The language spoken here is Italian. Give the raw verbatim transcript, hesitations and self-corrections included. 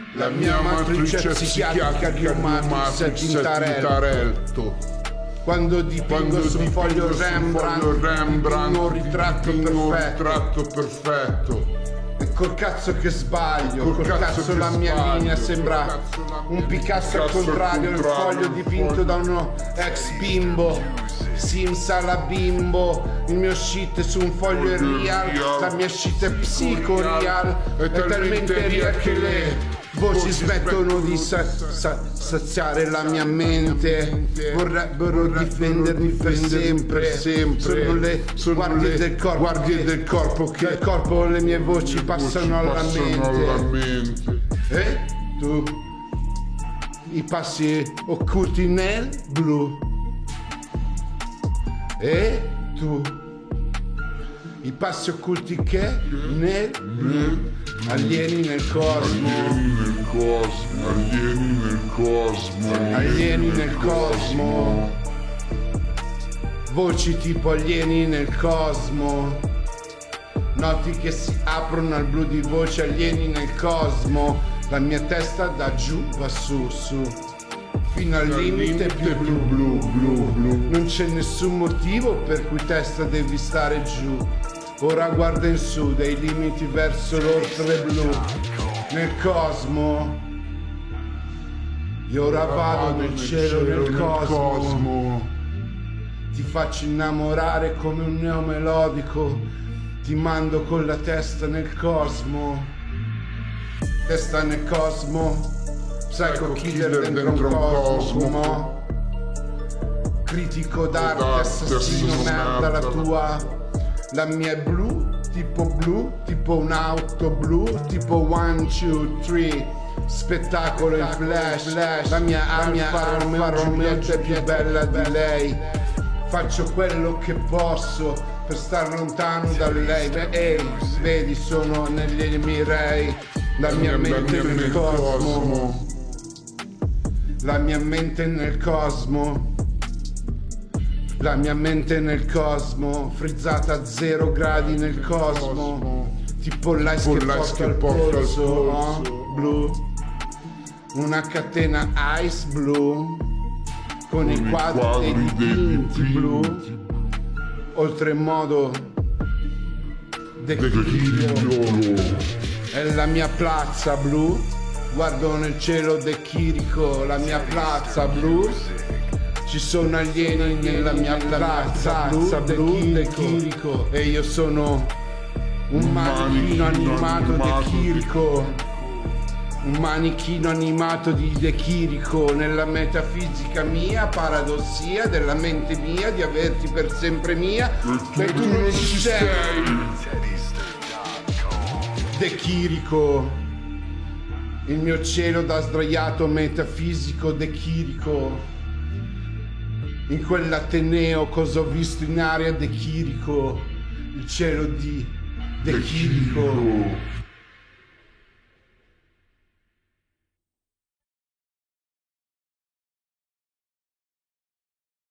La mia matrice psichiatrica di un Matrix Tintarello. Quando dipingo su un foglio Rembrandt un ritratto perfetto. perfetto. E col cazzo che sbaglio, Col col cazzo cazzo che la mia sbaglio, linea col sembra cazzo la mia- un Picasso al Picasso al contrario, il contrario, foglio il dipinto foglio- da uno ex bimbo. Sims alla bimbo, il mio shit su un foglio è Foglio real, real, la mia shit è psico real, è è talmente real che le voci smettono di sa- sa- saziare la mia mente, vorrebbero difendermi per sempre, sono le guardie del corpo, guardie del corpo che dal corpo le mie voci passano alla passano alla mente. mente. E tu, i passi occulti nel blu. E tu, i passi occulti che nel blu. Alieni nel cosmo. Alieni nel cosmo, alieni nel cosmo, Alieni nel cosmo. Voci tipo alieni nel cosmo. Noti che si aprono al blu di voci alieni nel cosmo. La mia testa da giù va su, su, fino al limite più blu, blu, blu, blu. Non c'è nessun motivo per cui testa devi stare giù. Ora guarda in su, dei limiti verso l'oltre blu. Nel cosmo. Io ora vado nel cielo, nel cosmo. Ti faccio innamorare come un neo melodico. Ti mando con la testa nel cosmo. Testa nel cosmo. Psycho killer dentro un cosmo. Critico d'arte, assassino, merda la tua. La mia è blu, tipo blu, tipo un'auto blu, tipo one, two, three. Spettacolo in flash, flash. La mia Alfa Romeo è più bella di lei. Faccio quello che posso per star lontano da lei. Ehi, vedi, sono negli Emirei. La mia mente nel cosmo. La mia mente nel cosmo. La mia mente nel cosmo, frizzata a zero gradi nel cosmo, tipo l'ice che porta al polso, oh, blu, una catena ice blu, con i quadri dei dipinti blu, oltremodo Chirico, è la mia piazza blu, guardo nel cielo De Chirico, la mia piazza blu. Ci sono alieni nella mia piazza blu, De Chirico, e io sono un manichino animato De Chirico, un manichino animato di De Chirico, nella metafisica mia, paradossia della mente mia di averti per sempre mia, e tu non ci sei. De Chirico, il mio cielo da sdraiato metafisico De Chirico. In quell'Ateneo cosa ho visto in aria De Chirico, il cielo di De Chirico.